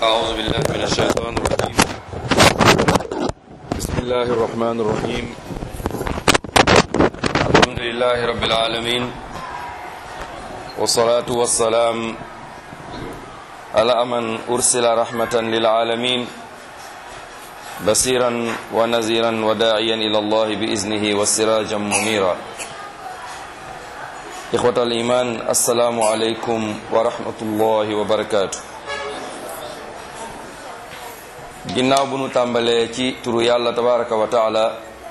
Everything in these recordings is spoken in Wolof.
أعوذ بالله من الشيطان الرجيم. بسم الله الرحمن الرحيم. الحمد لله رب العالمين، والصلاة والسلام على من أرسل رحمة للعالمين، بصيرا ونذيرا وداعيا إلى الله بإذنه وسراجا منيرا. إخوة الإيمان، السلام عليكم ورحمة الله وبركاته. ginnaaw bu nu tàmbalee ci turu yàlla tabaraka wa taala,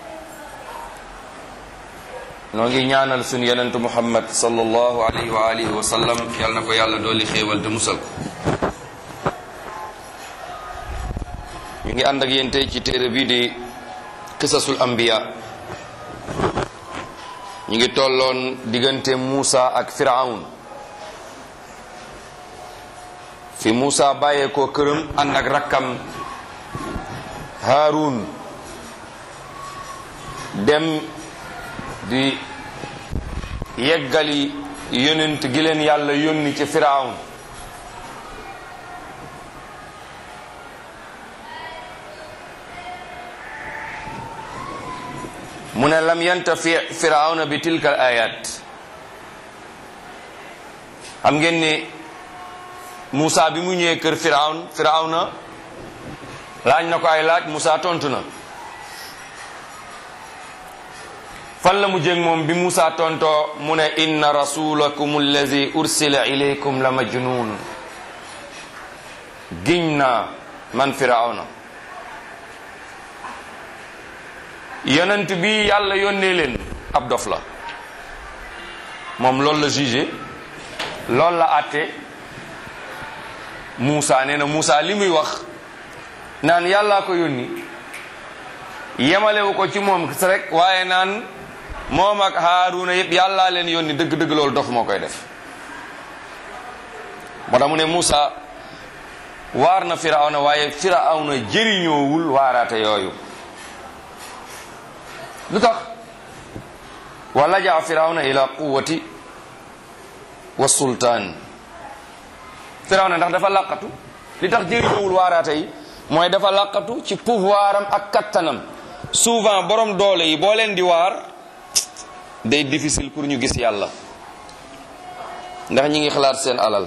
noo ngi ñaanal sunu yenentu muhammad sallallahu alayhi wa alihi wa sallam, yàlla na ko yàlla dooli xéewal te musal ko. ñu ngi ànd ak yéen tey ci téere bii di qisasul anbiya. ñu ngi tolloon diggante Muusa ak Firawn, fi Muusa bàyyeekoo këram ànd ak rakkam Haarun dem di yeggali yonent gi leen yàlla yónni ci Firawn. mu ne lam yantafi Firawna bi tilka al ayat. xam ngeen ni Muusa bi mu ñëwee kër Firawna laaj na ko ay laaj, Muusa tontu na. fan la mu jég moom bi Muusa tontoo mu ne inna rasulakum allazi ursila ilaykum la majnun. giñ naa man Firawna, yonent bi yàlla yónnee leen ab dof la. moom loolu la jugé, loolu la àtte. Muusa nee na Muusa li muy wax naan yàllaa ko yónni yemalewu ko ci moom rek, waaye naan moom ak Haaruna yëpp yàllaa leen yónni, dëgg-dëgg loolu dof moo koy def. moo tax mu ne Muusa waar na Firawna, waaye Firawna jëriñoowul waaraate yooyu. lu tax wa laja Firawna ila quwwati wa sultaan. Firawna ndax dafa làqatu. li tax jëriñoowul waaraate yi mooy dafa làqatu ci pouvoir am ak kattanam. souvent borom doole yi boo leen di waar day difficile pour ñu gis yàlla, ndax ñi ngi xalaat seen alal,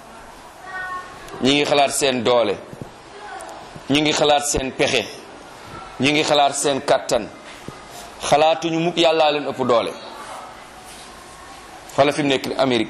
ñi ngi xalaat seen doole, ñi ngi xalaat seen pexe, ñi ngi xalaat seen kattan. xalaatuñu mukk yàllaa leen ëpp doole. wala fi mu nekk Amérique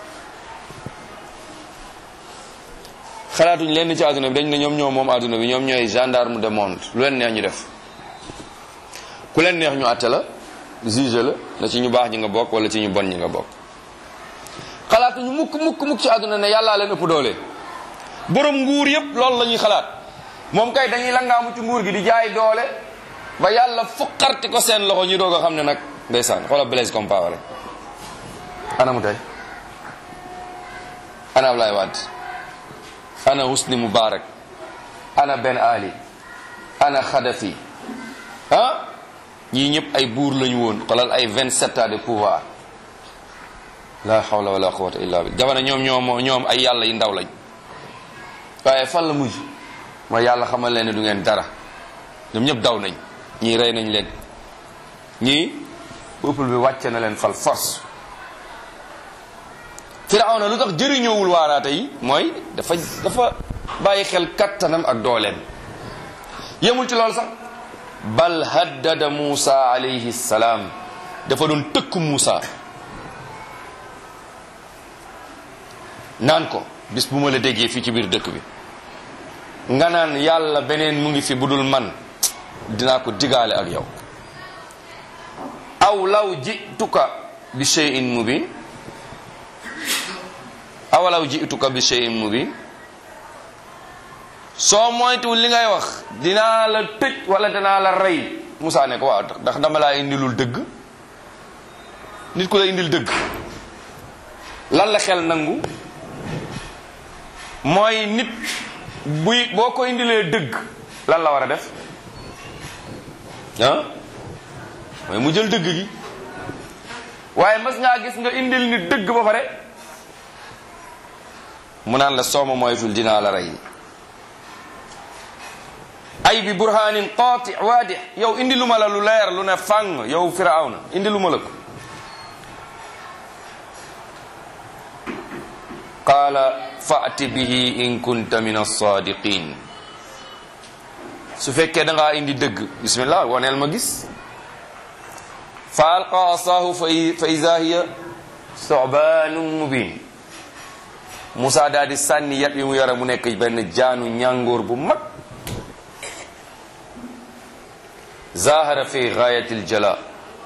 xalaatuñ leen ci àdduna bi, dañ ne ñoom ñoo moom àdduna bi, ñoom ñooy gendarme de monde. lu leen neex ñu def, ku leen neex ñu àtte la, juge la, na ci ñu baax ñi nga bokk wala ci ñu bon ñi nga bokk. xalaatuñu mukk ci àdduna ne yàllaa leen ëpp doole. borom nguur yépp loolu la ñuy xalaat. moom kay dañuy langaamu ci nguur gi di jaay doole ba yàlla fuqarti ko seen loxo, ñu doog a xam ne nag ndeysaan. xoolal Blaise Compaoré ana mu tey, ana Ablaye Wade, ana Husni Mubarak, ana Ben Ali, ana Khadafi. ñii ñëpp ay buur lañu woon. xoolal ay 27 ans de pouvoir. la hawla wala quwwata illa billah. jamono ñoom ay yàlla yu ndaw lañ. waaye fan la mujj mooy yàlla xamal leen ne du ngeen dara. ñoom ñëpp daw nañ. ñii rey nañ leen, ñii peuple bi wàcce na leen fal force. Firawna lu tax jëriñoowul waaraate yi mooy dafa bàyyi xel kattanam ak dooleem. yemul ci loolu sax, bal haddada Muusa alayhi salaam, dafa doon tëkku Muusa naan ko bis bu ma la déggee fii ci biir dëkk bi nga naan yàlla beneen mu ngi fi budul man, dinaa ko digaale ak yow. aw law jituka bi shay'in mubin, aw law jituka bi shay'in mubin. soo moytuwul li ngay wax dinaa la tëj wala dinaa la rey. Musaa ne ko waaw, ndax dama laa indilul dëgg. nit ku la indil dëgg lan la xel nangu mooy nit boo ko indilee dëgg lan la war a def mooy mu jël dëgg gi. waaye mas ngaa gis nga indil nit dëgg ba pare mu naan la sooma moytul dinaa la rey. ay bi burhanin qati waadih yow indi lu ma la lu leer lu ne fang yow firawna indi lu ma la ko qaala fa'ti bihi in kunta min as-sadiqin su fekkee da ngaa indi dëgg bismillah waneel ma gis fa alqa asaahu fa iza hiya thu'banun mubin Musa daal di sànni yat yi mu yore mu nekk benn jaanu ñàngoor bu mag zahara fi ghayatil jala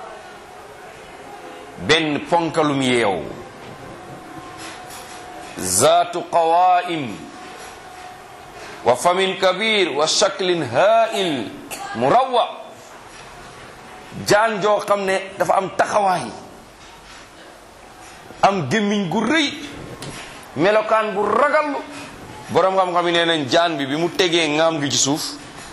benn ponkalum yeew zaatu qawaim wa famin kabir wa shaklin ha'il murawwa jaan joo xam ne dafa am taxawaay am gémmiñ gu rëy melokaan bu ragal borom xam-xam yi nee nañ jaan bi mu tegee ngaam gi ci suuf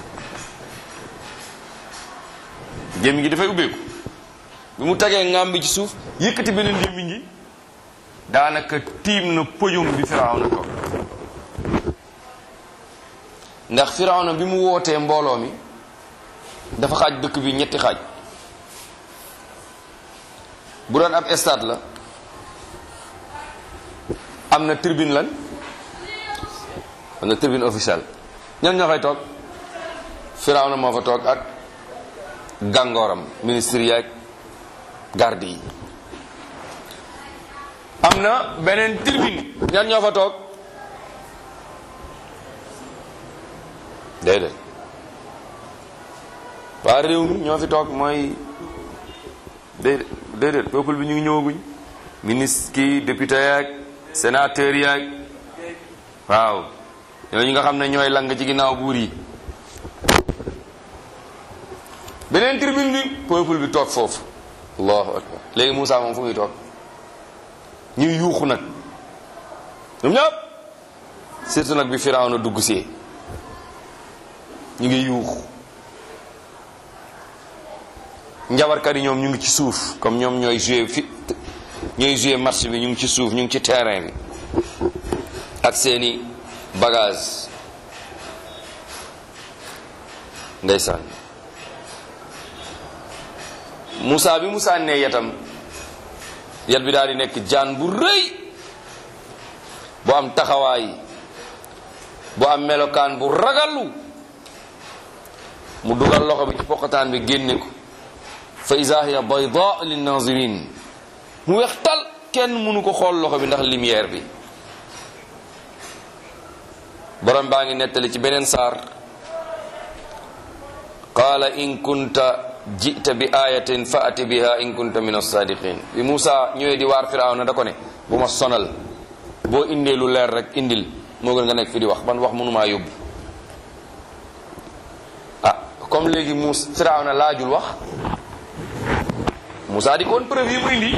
gémmiñ gi dafay ubbeeku bi mu tegee ngaam bi ci suuf yëkkati beneen gémmiñ gi daanaka tiim na pëjum bi Firawna toog ndax Firawna bi mu wootee mbooloo mi dafa xaaj dëkk bi ñetti xaaj bu doon ab stade la am na tribune lan am na tribune officielle ñan ñoo fay toog Firawna moo fa toog ak gàngooram ministre yi ak garde yi am na beneen tribune ñan ñoo fa toog déedéet waa réew mi ñoo fi toog mooy déedéet peuple bi ñu ngi ñëwaguñ ministre kii député yaag sénateur yaag waaw ñooñu nga xam ne ñooy lang ci ginnaaw buur yi beneen tribune bi peuple bi toog foofu allahu akbar léegi Moussa moom fu muy toog ñuy yuuxu nag ñoom ñëpp surtout nag bi Firawna dugg see ñu ngi yuuxu njabarkat yi ñoom ñu ngi ci suuf comme ñoom ñooy jouer match bi ñu ngi ci suuf ñu ngi ci terrain bi ak seeni bagage ndeysaan Moussa bi Moussa ne yatam yat bi daal di nekk jaan bu rëy bu am taxawaay bu am melokaan bu ragalu mu dugal loxo bi ci poqataan bi génne ko fa iza hiya bayda lin nazirin mu weex tal kenn mënu ko xool loxo bi ndax lumière bi borom baa ngi nettali ci beneen saar qaala in kunta jita bi ayatin fa ati biha in kunta min as-sadiqin bi Moussa ñëwee di waar Firawna da ko ne bu ma sonal boo indee lu leer rek indil moo gën nga nekk fi di wax man wax mënumaa yóbbu comme léegi Moussa Firawna laajul wax Moussa di koon preuve yi mu indi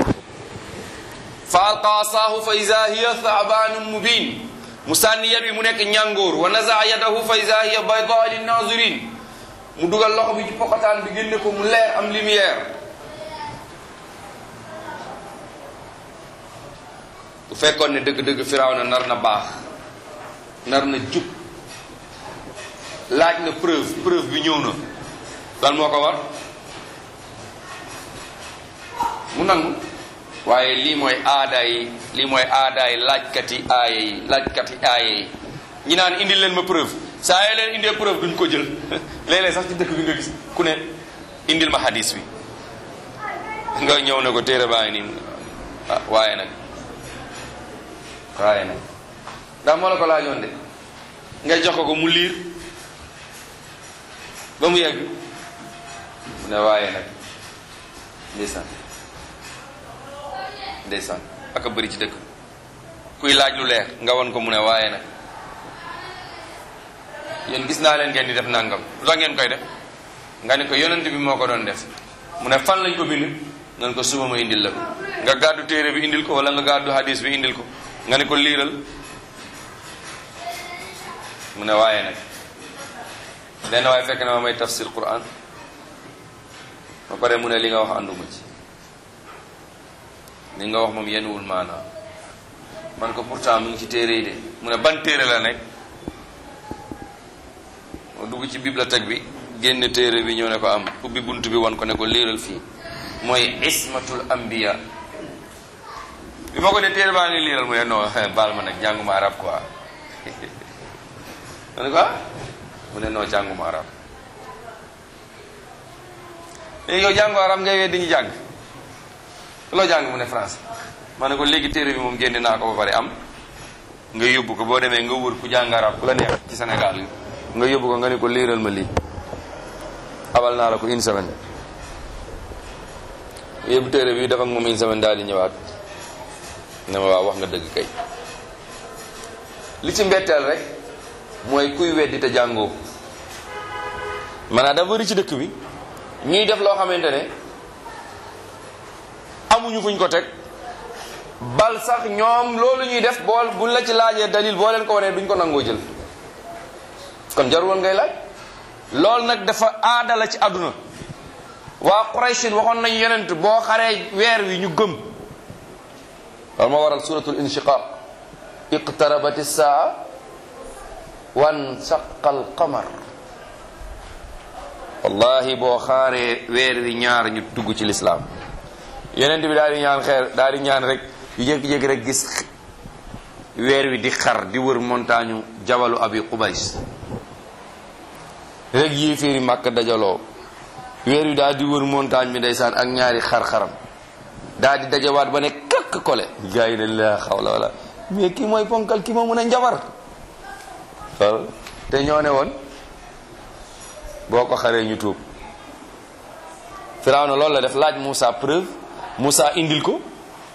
fa alqa asaahu fa iza hiya tha'banun mubin mu sànni yat bi mu nekk ñàngoor wa naza'a yadahu fa iza hiya bayda lin nazirin mu dugal loxo bi ci poqataan bi génne ko mu leer am lumière bu fekkoon ne dëgg-dëgg Firawna nar na baax nar na jub laaj na preuve bi ñëw na lan moo ko war mu nangu waaye lii mooy aadaay laajkati aaye yi ñi naan indil leen ma preuve saa yoo leen indee preuve duñ ko jël léeg-léeg sax ci dëkk bi nga gis ku ne indil ma hadis bi nga ñëw ne ko téere baa ngi nii waaye nag ndax moo la ko laajoon de ngay jox ko mu liir ba mu yegg mu ne waaye nag ndeysaan ak a bëri ci dëkk kuy laaj lu leer nga won ko mu ne waaye nag yéen gis naa leen ngeen di def nangam lu tax ngeen koy def nga ne ko yonent bi moo ko doon def mu ne fan lañ ko bind nga ne ko suba ma indil la ko nga gàddu téere bi indil ko wala nga gàddu hadis bi indil ko nga ne ko liiral mu ne waaye nag benn waaye fekk na ma may tafsir Quran ba pare mu ne li nga wax ànduma ci li nga wax moom yenuwul maanaam man ko pourtant mu ngi ci téere yi de mu ne ban téere la nekk ma dugg ci bibliothèque bi génne téere bi ñëw ne ko am ubbi bunt bi wan ko ne ko liiral fii mooy ismatul anbiya bi ma ko ne téere baa ngi liiral mu ne non baal ma nag jànguma arab quoi ma ne ko mu ne non jànguma arab léegi yow jàngu arab ngay weddi ñu jàng loo jàng mu ne France ma ne ko léegi téere bi moom génne naa ko ba pare am nga yóbbu ko boo demee nga wër ku jàng arab ku la neex ci Sénégal yi nga yóbbu ko nga ne ko liiral ma lii abal naa la ko une semaine yóbbu téere bi dafa ak moom une semaine daal di ñëwaat ne ma waaw wax nga dëgg kay li ci mbetteel rek mooy kuy weddi te jàngoo maanaam dafa bëri ci dëkk bi ñuy def loo xamante ne amuñu fuñ ko teg bal sax ñoom loolu ñuy def bool buñ la ci laajee dalil boo leen ko wanee duñ ko nangoo jël kon jarul woon ngay laaj loolu nag dafa aada la ci àdduna waa Qurayshin waxoon nañu yenent boo xaree weer wi ñu gëm loolu moo waral suratul inshiqaq iqtarabati saa wan saqal qamar wallahi boo xaaree weer wi ñaar ñu dugg ci lislaam yenent bi daal di ñaan daal di ñaan rek yu jékki-jékki rek gis weer wi di xar di wër montagne jabalu abi qubays rek yéeféeri màkk dajaloo weer wi daal di wër montagne bi ndeysaan ak ñaari xar-xaram daal di dajawaat ba ne këkk kole gars yi ne la xawla wala mais kii mooy ponkal ki ma mën a njabar waaw te ñoo ne woon boo ko xaree ñu tuub Firawna loolu la def laaj Moussa preuve Moussa indil ko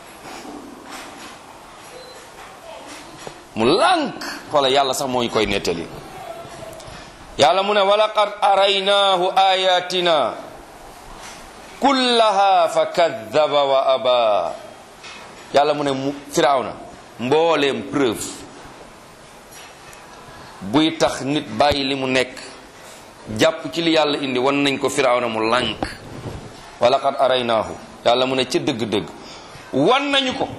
mu lànk xoola yàlla sax moo ñu koy nettali yàlla mu ne walaqad araynaahu ayatina kullaha fa kaddaba wa aba yàlla mu ne Firawna mbooleem preuve buy tax nit bàyyi li mu nekk jàpp ci li yàlla indi wan nañ ko Firawna mu lànk walaqad araynaahu yàlla mu ne ca dëgg-dëgg wan nañu ko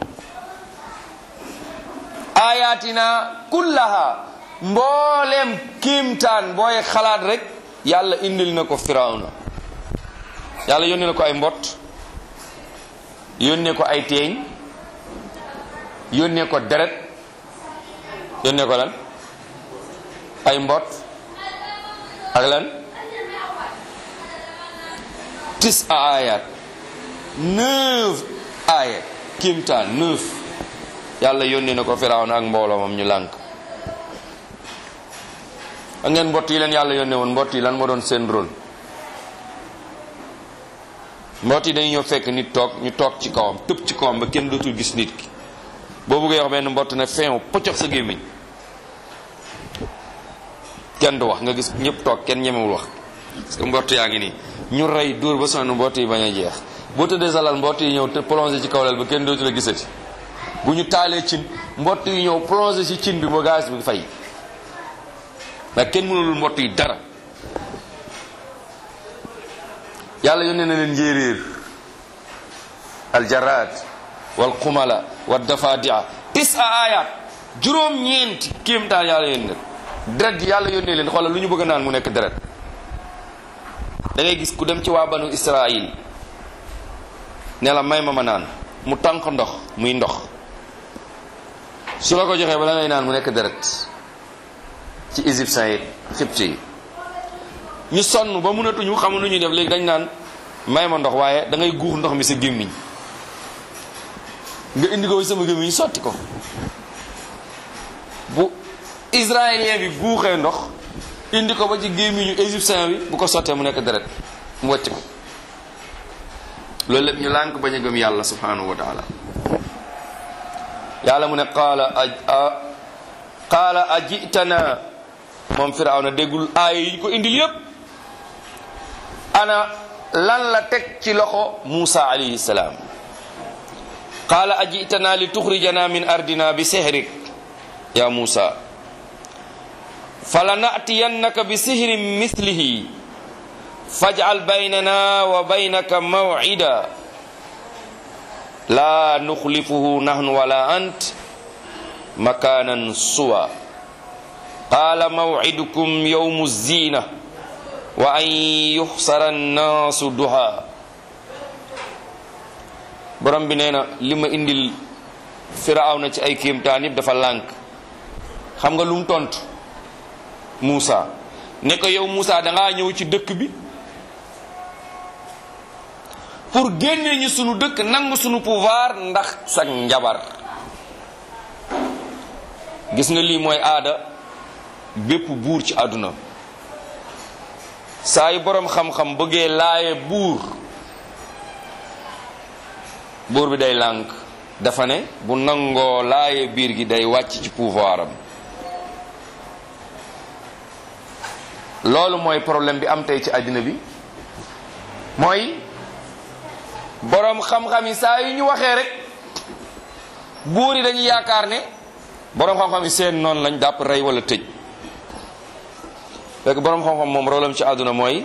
ayatina kullaha mbooleem kiimtaan booy xalaat rek yàlla indil na ko Firawna yàlla yónnee na ko ay mbott yónnee ko ay teeñ yónnee ko deret yónnee ko lan ay mbott ak lan 9 ayat 9 ayat kiimtaan 9 yàlla yónnee na ko Firawna ak mbooloomam ñu lànk ak ngeen mbott yi leen yàlla yónnee woon mbott yi lan moo doon seen rôle mbott yi dañuy ñëw fekk nit toog ñu toog ci kawam tëb ci kawam ba kenn dootul gis nit ki boo bëggee wax benn mbott ne fin poccox sa gémmiñ kenn du wax nga gis ñëpp toog kenn ñemewul wax parce que mbott yaa ngi nii ñu rey dóor ba sonn mbott yi bañ a jeex boo tëddee sa lal mbott yi ñëw te plongé ci kaw lal ba kenn dootu la gisati bu ñu taalee cin mbott yi ñëw plongé ci cin bi ba gaz bi fay ndax kenn mënulul mbott yi dara yàlla yónnee na leen njéeréer aljaraad wal xumala wal dafadia 9 ayat juróom-ñeenti kéemtaan yàlla yónnee deret ji yàlla yónnee leen xoolal lu ñu bëgg a naan mu nekk deret da ngay gis ku dem ci waa banu Israil ne la may ma naan mu tànk ndox muy ndox su la ko joxee ba la ngay naan mu nekk deret ci égyptiens yi xibti yi ñu sonn ba mënatuñu xamul lu ñuy def léegi dañ naan may ma ndox waaye da ngay guux ndox mi sa gémmiñ nga indi ko sama gémmiñ sotti ko bu israélien bi guuxee ndox indi ko ba ci gémmiñu égyptien bi bu ko sottee mu nekk deret mu wàcc ko loolu lépp ñu lànk bañ a gëm yàlla subhanahu wa taala yàlla mu ne qaala ajitana moom Firawna déggul aaya yi ñu ko indil yépp ana lan la teg ci loxo Muusa alayhi salaam qaala ajitana li tuxrijana min ardina bi sihrik ya Muusa falanatiyannaka bi sihrin mislihi faj'al baynana wa baynaka maw'ida la nuxlifuhu nahnu wala ant makanan suwa qaala maw'idukum yawmu zina wa an yuxsara annaasu duha. borom bi nee na li ma indil Firawna ci ay kéemtaan yëpp dafa lànk. xam nga lu mu tontu Muusa ne ko yow Muusa dangaa ñëw ci dëkk bi pour génne ñu sunu dëkk nangu sunu pouvoir ndax sa njabar. gis nga lii mooy aada bépp buur ci àdduna. saa yu boroom xam-xam bëggee laaye buur bi day lànk. dafa ne bu nangoo laaye biir gi day wàcc ci pouvoir am. loolu mooy problème bi am tey ci àddina bi mooy boroom xam-xam yi saa yu ñu waxee rek buur yi dañuy yaakaar ne boroom xam-xam yi seen noonu lañ dàpp rey wala tëj. fekk boroom xam-xam moom rôlam ci àdduna mooy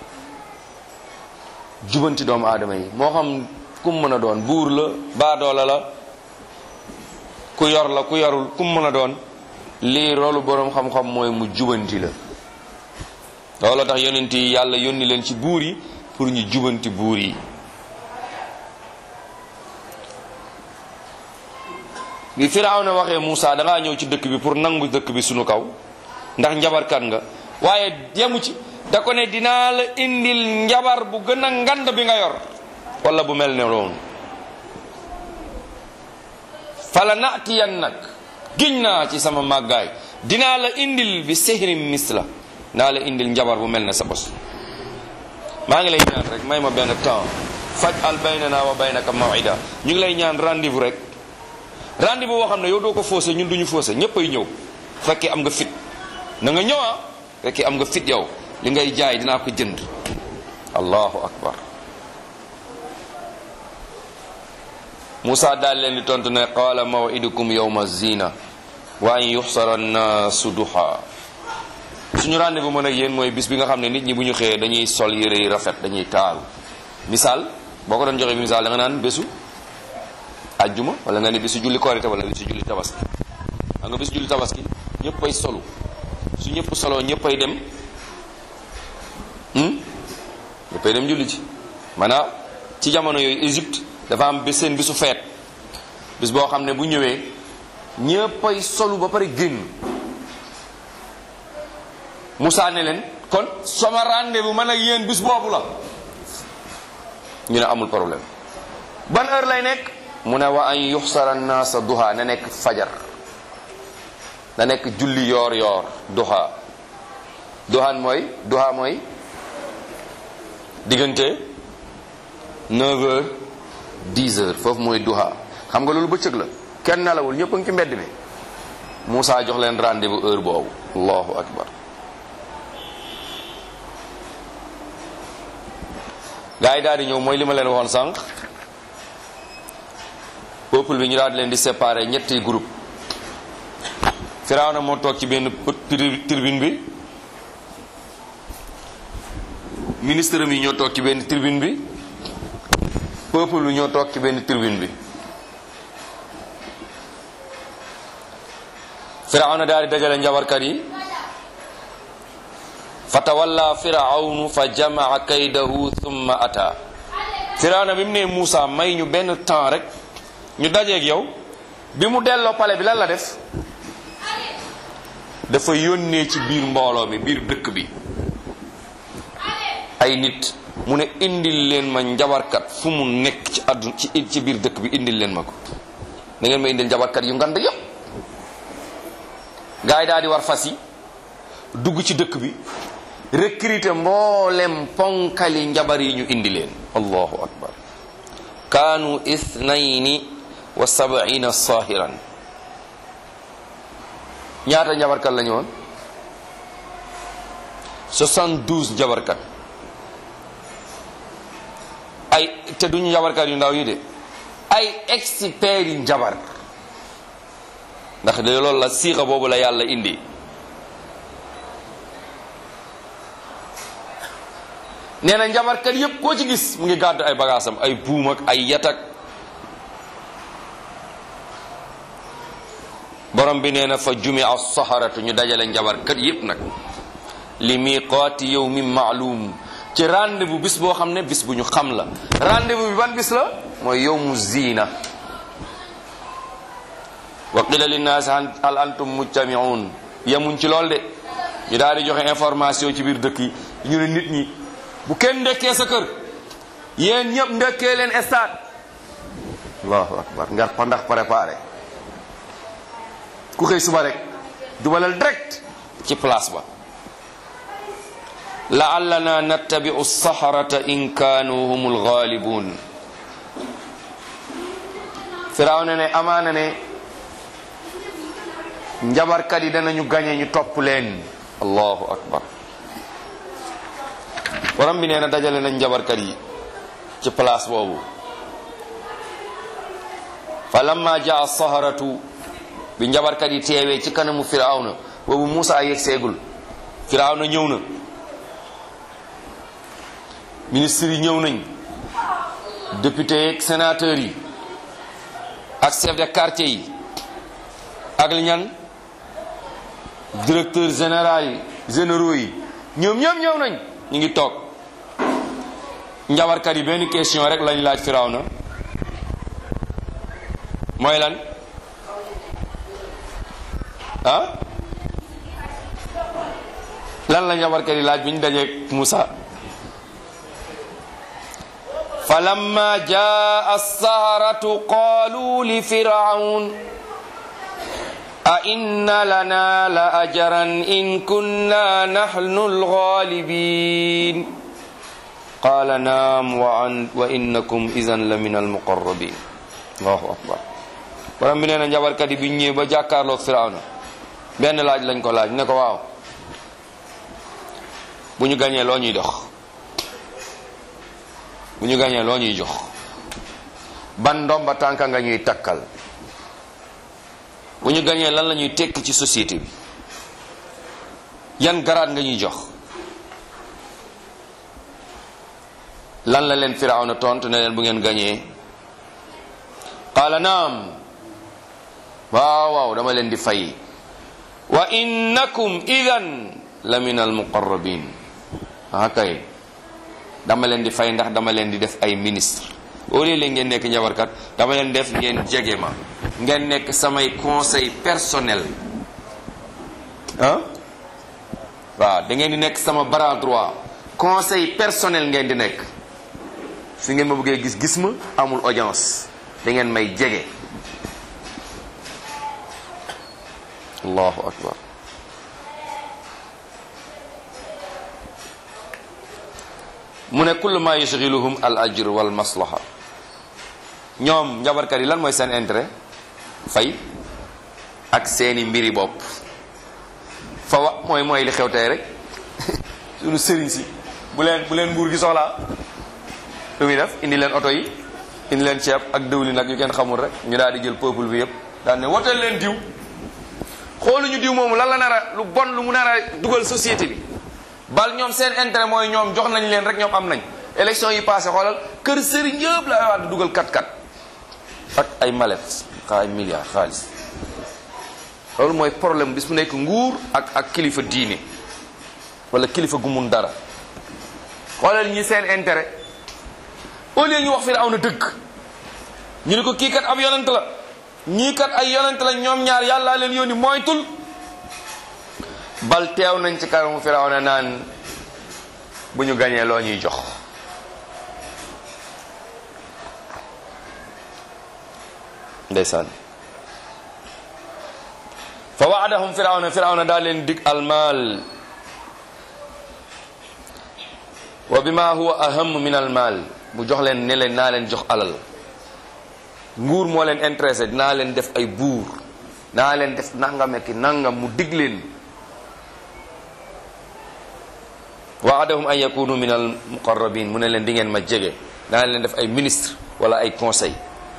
jubanti doomu aadama yi, moo xam kum mën a doon, buur la, baadoola la, ku yor la, ku yorul, kum mën a doon. lii rôlu boroom xam-xam mooy mu jubanti la. loolu tax yonent yi yàlla yónni leen ci buur yi pour ñu jubanti buur yi. bi Firawna waxee Muusa dangaa ñëw ci dëkk bi pour nangu dëkk bi sunu kaw ndax njabarkat nga, waaye yemu ci, da ko ne dinaa la indil njabar bu gën a ngand bi nga yor wala bu mel ne loolu. fala natiyannak, giñ naa ci sama màggaay, dinaa la indil bi sihrin misla, naa la indil njabar bu mel ne sa bos. maa ngi lay ñaan rek may ma benn temps, faj al baynana wa baynaka maw'ida. ñu ngi lay ñaan rendez-vous rek, rendez-vous boo xam ne yow doo ko faussé, ñun duñu faussé, ñëpp ay ñëw. fekkee am nga fit na nga ñëw, fekkee am nga fit yow, li ngay jaay dinaa ko jënd. allahu akbar. Musa daal leen di tontu ne qaala maw'idukum yawma zina wa an yuxsara annaasu duha. suñu rendez-vous mën ak yéen mooy bis bi nga xam ne nit ñi bu ñu xëyee dañuy sol yére yi rafet, dañuy taaru. misaal boo ko doon joxe bi misaal da nga naan bésu ajjuma, wala nga ne bisu julli korite, wala bisu julli tabaski. xam nga bisu julli tabaski ñëpp ay solu, su ñëpp soloo ñëpp ay dem ñëpp ay dem julli ci. maanaam ci jamono yooyu Égypte dafa am bés, seen bisu feet, bis boo xam ne bu ñëwee ñëpp ay solu ba pare génn. Moussa ne leen kon sama rendez-vous man ak yéen bis boobu la. ñu ne amul problème. ban heure lay nekk? mu ne wa an yuxsara annaasa duha, na nekk fajar, na nekk julli yoor yoor. duha mooy diggante 9h 10h, foofu mooy duha. xam nga loolu bëccëg la, kenn nelawul, ñëpp a ngi ci mbedd mi. Moussa jox leen rendez-vous heure boobu. allahu akbar. gaa yi daal di ñëw, mooy li ma leen waxoon sànq. peuple bi ñu daal di leen di séparer ñetti groupe. Firawna moo toog ci benn tribune bi, ministre yi ñoo toog ci benn tribune bi, peuple bi ñoo toog ci benn tribune bi. Firawna daal di dajale njabarkat yi. fatawalla firawnu fa jamaa kaydahu thumma ata. Firawna bi mu ne Moussa may ñu benn temps rek ñu dajeeg yow, bi mu delloo pale bi lan la def? dafa yónnee ci biir mbooloo mi, biir dëkk bi, ay nit, mu ne indil leen ma njabarkat fu mu nekk ci àdduna ci biir dëkk bi, indil leen ma ko. na ngeen ma indil njabarkat yu ngand yëpp. gaa yi daal di war fas yi dugg ci dëkk bi, recruter mboolem ponkali njabar yi ñu indi leen. allahu akbar. kaanu 72 saahiran. ñaata njabarkat la ñu woon? 72 njabarkat. ay te duñu njabarkat yu ndaw yi de, ay experts yi njabar. ndax de loolu la siixa boobu la yàlla indi. nee na njabarkat yépp koo ci gis mu ngi gàddu ay bagaasam, ay buum ak ay yatak. borom bi nee na fa jumia as-saharatu ñu dajale njabarkat yépp nag li miqaati yawmin ma'lum ci rendez-vous bis boo xam ne bis bu ñu xam la rendez-vous bi ban bis la mooy yawmu zina wa qila linnaasi hal antum mujtami'un yemuñ ci lool de ñu daal di joxe information ci biir dëkk yi ñu ne nit ñi bu kenn ndekkee sa kër yéen ñëpp ndekkee leen stade allahu akbar ngar pa ndax préparé ku xëy suba rek dubalal direct ci place ba la'allana nattabi'u as-saharata in kanu humul ghalibun Firawna ne amaana ne njabarkat yi danañu gañe ñu topp leen allahu akbar borom bi nee na dajale nañ njabarkat yi ci place boobu fa lamma jaa as-saharatu bi njabarkat yi teewee ci kanamu Firawna boobu Muusa yegg seegul Firawna ñëw na ministre yi ñëw nañ député yeeg sénateur yi ak chef de quartier yi ak li ñan directeur général yi généraux yi ñoom ñëpp ñëw nañ ñu ngi toog njabarkat yi benn question rek lañ laaj Firawna mooy lan lan la njabarkat yi laaj bi ñu dajeeg Muusa falamma jaa as-saharatu qaalu li Firawn a inna lana la ajran in kunna nahnu al-ghalibin qaala naam wa innakum idhan la min al-muqarrabin allahu akbar borom bi nee na njabarkat yi bi ñu ñëwee ba jàkkaarloog Firawna benn laaj lañ ko laaj ne ko waaw bu ñu gañee loo ñuy dox bu ñu gañee loo ñuy jox ban ndomba tànka nga ñuy takkal bu ñu gañee lan la ñuy tekki ci société bi yan garaat nga ñuy jox lan la leen Firawna tontu ne leen bu ngeen gañee qaala naam waaw waaw dama leen di fay wa innakum idan la min al muqarrabin kay dama leen di fay ndax dama leen di def ay ministre au lieu ngeen nekk njabarkat dama leen def ngeen jege ma ngeen nekk samay conseil personnel waaw da ngeen di nekk sama bras droit conseil personnel ngeen di nekk su ngeen ma bëggee gis ma amul audience da ngeen may jege allahu akbar mu ne kullu ma yashghiluhum al ajr wal maslaha ñoom njabarkat yi lan mooy seen intérêt fay ak seeni mbiri bopp fa wa mooy li xew tey rek sunu sëriñ si bu leen nguur gi soxlaa lu muy def indi leen oto yi indi leen ceeb ak dëwlin nag yu kenn xamul rek ñu daal di jël peuple bi yëpp daal ne wotal leen diw xooluñu diw moomu lan la nar a lu bon lu mu nar a dugal société bi bal ñoom seen intérêt mooy ñoom jox nañ leen rek ñoom am nañ élection yi passé xoolal kër sëriñ yëpp la wax di dugal kat ak ay mallette ay milliards xaalis loolu mooy problème bis mu nekk nguur ak kilifa diine wala kilifa gu mun dara xoolal ñi seen intérêt au lieu ñu wax Firawna dëgg ñu ne ko kii kat ab yonent la ñii kat ay yonent la ñoom ñaar yàllaa leen yónni moytul bal teew nañ ci kanamu Firawna naan bu ñu gañee loo ñuy jox ndeysaan fa waadahum Firawna daal leen dig almaal wa bima huwa aham min almaal mu jox leen ne leen naa leen jox alal nguur moo leen intéressé dinaa leen def ay buur naa leen def nangam ak nangam mu dig leen waadahum an yakunu min al muqarrabin mu ne leen di ngeen ma jege naa leen def ay ministre wala ay conseil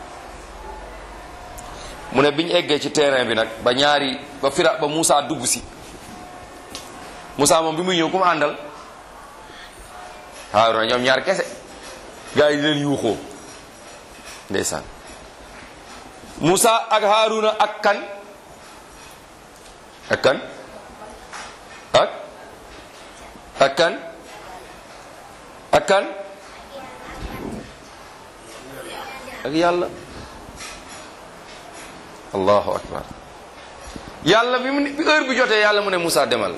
mu ne biñu eggee ci terrain bi nag ba Moussa dugg si Moussa moom bi muy ñëw ku mu àndal Haaruna ñoom ñaar kese gars yi di leen yuuxoo ndeysaan Moussa ak Haaruna ak kan ak kan ak kan ak kan ak yàlla. allahu akbar. yàlla bi heure bi jotee yàlla mu ne Musa demal,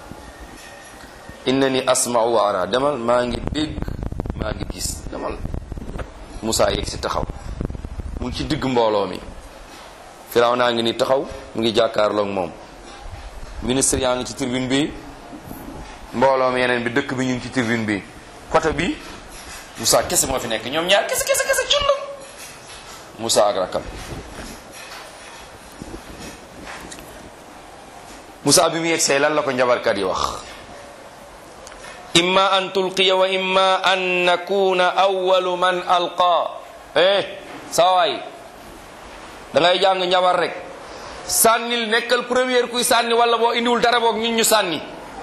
innani asma'u wa ara, demal maa ngi dégg maa ngi gis, demal. Musa yegg si taxaw, mu ngi ci digg mbooloo mi. Firawna ngi ni taxaw mu ngi jàkkaarloog moom, ministre yaa ngi ci tribune bi, mbooloo mi yeneen bi dëkk bi ñu ngi ci tribune bi. côté bi Musa kese moo fi nekk, ñoom ñaar kese cullu Musa ak rakkam. Musa bi mu yegsee lan la ko njabarkat yi wax? imma an tulqiya wa imma an nakuna awwalu man alqa. sawaay da ngay jàng njabar rek, sànnil, nekkal première kuy sànni, wala boo indiwul dara boog ñun ñu sànni.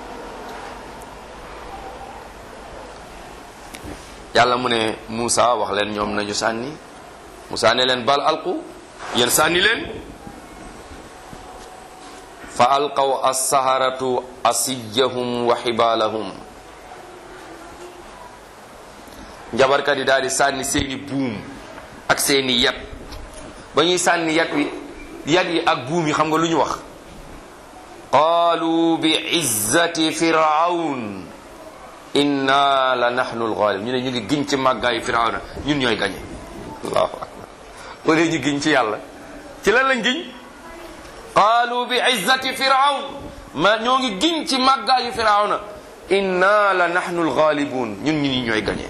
yàlla mu ne Musa wax leen ñoom nañu sànni. Musa ne leen bal alqu, yéen sànni leen. fa alqaw as-saharatu asiyahum wa xibaalahum. njabarkat yi daal di sànni seeni buum ak seeni yat. ba ñuy sànni yat yi ak buum yi xam nga lu ñu wax? qaalu bi izzati firawn inna la nahnu al-ghalib. ñu ne ñu ngi giñ ci màggaayu firawna, ñun ñooy gañe. allahu akbar. wala ñu giñ ci yàlla, ci lan lañ giñ? qaalu bi izzati firawn, ma ñoo ngi giñ ci màggaayu firawna, inna la nahnu al-ghalibun, ñun ñi ñooy gañe.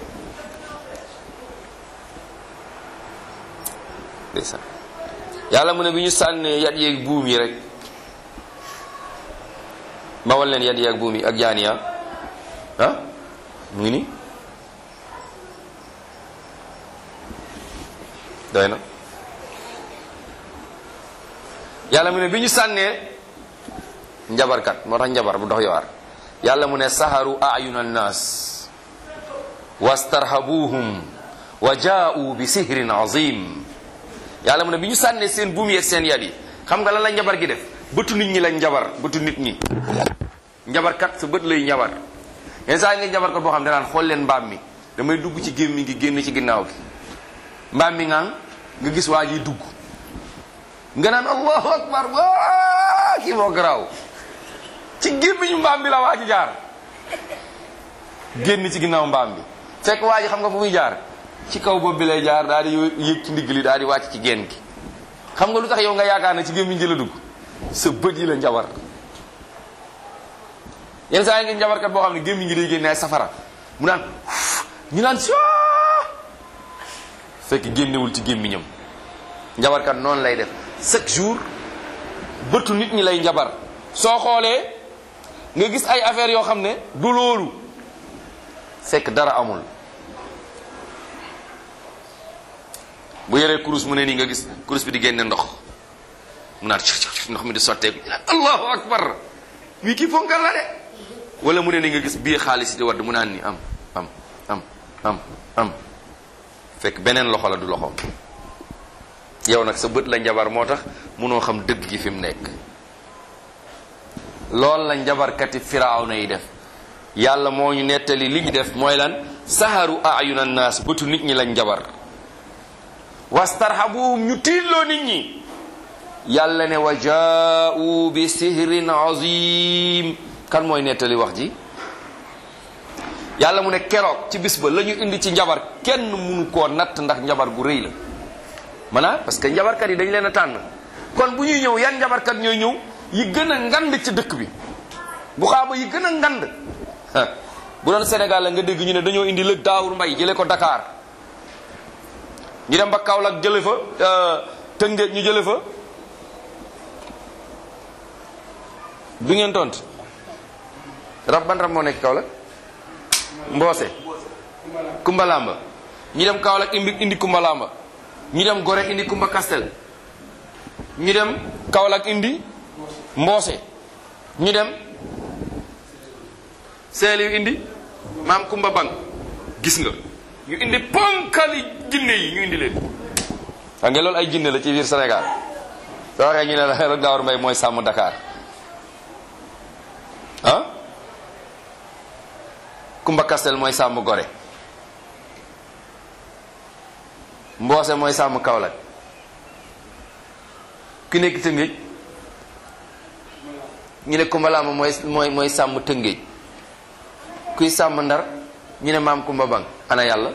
yàlla mu ne bi ñu sànnee yat yeeg buum yi rek, ma wal leen yat yeeg buum yi ak jaaniya mu ngi ni doy na. yàlla mu ne bi ñu sànnee njabarkat, moo tax njabar bu dox yowaar, yàlla mu ne saharu ayuna annas wastarhabuhum wa jaa'u bi sihrin azim. yàlla mu ne bi ñu sànnee seen buum yeeg seen yat yi, xam nga lan la njabar gi def? bëtu nit ñi lañ njabar, bëtu nit ñi. njabarkat sa bët lay njabar. yenn saa yi nga njabarkat boo xam ne danaan xool leen mbaam mi, damay dugg ci gémmiñ gi génn ci ginnaaw gi. mbaam mi nga gis waa ji dugg, nga naan allahu akbar, waa kii moo garaaw, ci gémmiñu mbaam bi la waa ji jaar, génn ci ginnaaw mbaam bi. fekk waa ji xam nga fu muy jaar? ci kaw bopp bi lay jaar, daal di yëg ci ndigg li, daal di wàcc ci génn gi. xam nga lu tax yow nga yaakaar ne ci gémmiñ gi la dugg? sa bët yi la njabar. yenn saa yi nga njabarkat boo xam ne gémmiñ gi day génne ay safara, mu naan ñu naan si fekk génnewul ci gémmiñam. njabarkat noonu lay def chaque jour, bëtu nit ñi lay njabar. soo xoolee nga gis ay affaires yoo xam ne du loolu, fekk dara amul. bu yoree kurus mu ne nii nga gis kurus bi di génne ndox, mu naan ndox mi di sotteeku, allahu akbar, wii kii fonkal la de. wala mu ne ni nga gis bii xaalis di wadd, mu naan ni am fekk beneen loxo la du loxo. yow nag sa bët la njabar, moo tax munoo xam dëgg gi fi mu nekk. loolu la njabarkati Firawna yi def. yàlla moo ñu nettali li ñu def mooy lan? saharu ayuna naas, bëtu nit ñi lañ njabar. wastarhabuhum, ñu tiilloo nit ñi. yàlla ne wa jaa'u bi sihrin azim. kan mooy nettali wax ji? yàlla mu ne keroog ci bis ba la ñu indi ci njabar kenn mënu koo natt, ndax njabar gu rëy la. maanaam parce que njabarkat yi dañ leen a tànn. kon bu ñuy ñëw yan njabarkat ñooy ñëw? yi gën a ngand ci dëkk bi, bu xaaba yi gën a ngand. bu doon Sénégal la nga dégg ñu ne dañoo indi lëg Daawur Mbay jële ko Dakar, ñu dem ba Kaolack jële fa, Tëngéej ñu jële fa. du ngeen tont rab ban rab moo nekk Kaolack? Mboose, Kumbalamba. ñu dem Kaolack indi Kumbalamba, ñu dem Gorée indi Kumba Kastel, ñu dem Kaolack indi Mboose, ñu dem Saint-Louis indi maam Kumba Bang. gis nga ñu indi ponkali jinne yi, ñu indi leen. xam nga loolu ay jinne la ci biir Sénégal. soo waxee ñu ne la rek Daawur Mbay mooy sàmm Dakar. Kumba Kastel mooy sàmm Gore, Mboose mooy sàmm Kaolack, ki nekk Tëngéej ñu ne Kumba Lama mooy sàmm Tëngéej, kuy sàmm Ndar ñu ne maam Kumba Bang. ana yàlla?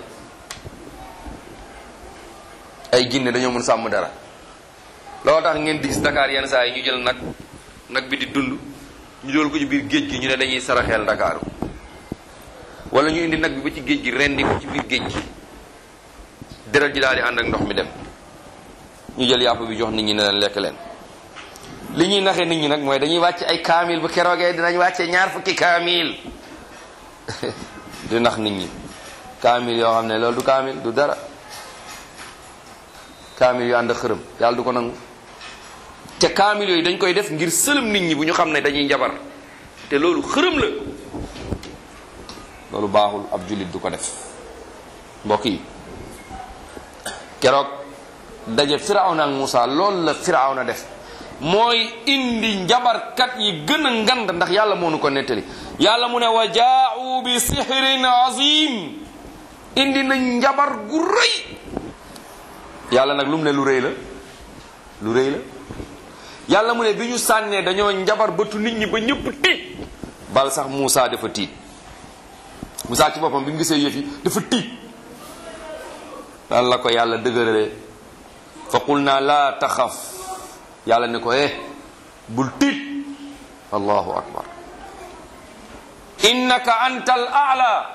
ay jinne dañoo mun sàmm dara. loolu tax ngeen di gis Dakar yenn saa yi ñu jël nag bi di dund ñu dool ko ci biir géej gi ñu ne dañuy saraxeel Dakaaru, wala ñu indi nag bi ba ci géej gi rendi ko ci biir géej gi, deret ji daal di ànd ak ndox mi dem, ñu jël yàpp bi jox nit ñi ne leen lekk leen. li ñuy naxee nit ñi nag mooy dañuy wàcc ay kaamil bu keroogee dinañ wàcce 20 kaamil di nax nit ñi. kaamil yoo xam ne loolu du kaamil, du dara. kaamil yu ànd ak xërëm yàlla du ko nangu. te kaamil yooyu dañ koy def ngir sëlëm nit ñi bu ñu xam ne dañuy njabar, te loolu xërëm la. loolu baaxul, ab jullit du ko def. mbokk yi keroog daje Firawna ak Muusa loolu la Firawna def, mooy indi njabarkat yi gën a ngand, ndax yàlla moo nu ko nettali. yàlla mu ne wa jaa'u bi sihrin azim, indi nañ njabar gu rëy. yàlla nag lu mu ne lu rëy la, lu rëy la. yàlla mu ne bi ñu sànnee dañoo njabar bëtu nit ñi ba ñëpp tiit, bal sax Muusa dafa tiit. Muusa ci boppam bi mu gisee yëf yi dafa tiit. lan la ko yàlla dëgëralee, fa qulna la taxaf, yàlla ne ko bul tiit, allahu akbar, innaka antal a'la.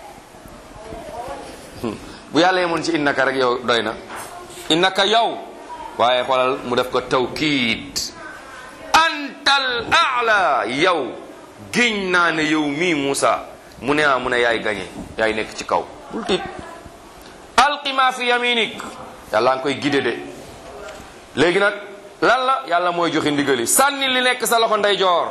bu yàlla yemoon ci innaka rek yow doy na, innaka yow, waaye xoolal mu def ko tawkiid, antal a'la, yow géñ naa ne yow mii Muusa, mu ne mu ne yaay gañe, yaay nekk ci kaw, bul tiit. alqi ma fi yaminik, yàlla nga koy gide de. léegi nag lan la yàlla mooy joxe ndigali, sànni li nekk sa loxo ndeyjoor.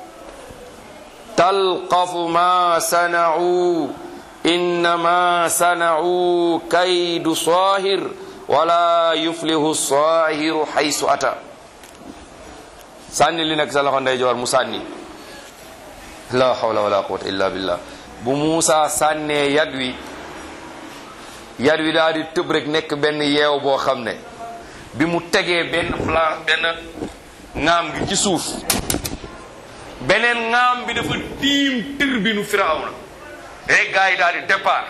talqafu ma sana'u innama sana'u kaydu saahir wala yuflihu saahiru haysu ata. sànni li nekk sa loxo ndeyjoor, mu sànni, la hawla wala quwwata illa billah. bu Muusa sànnee yad wi daal di tëb rek nekk benn yeew boo xam ne bi mu tegee benn ŋaam gi ci suuf, beneen ŋaam bi dafa tiim turbinu Firawna rek gaa yi daal di départ.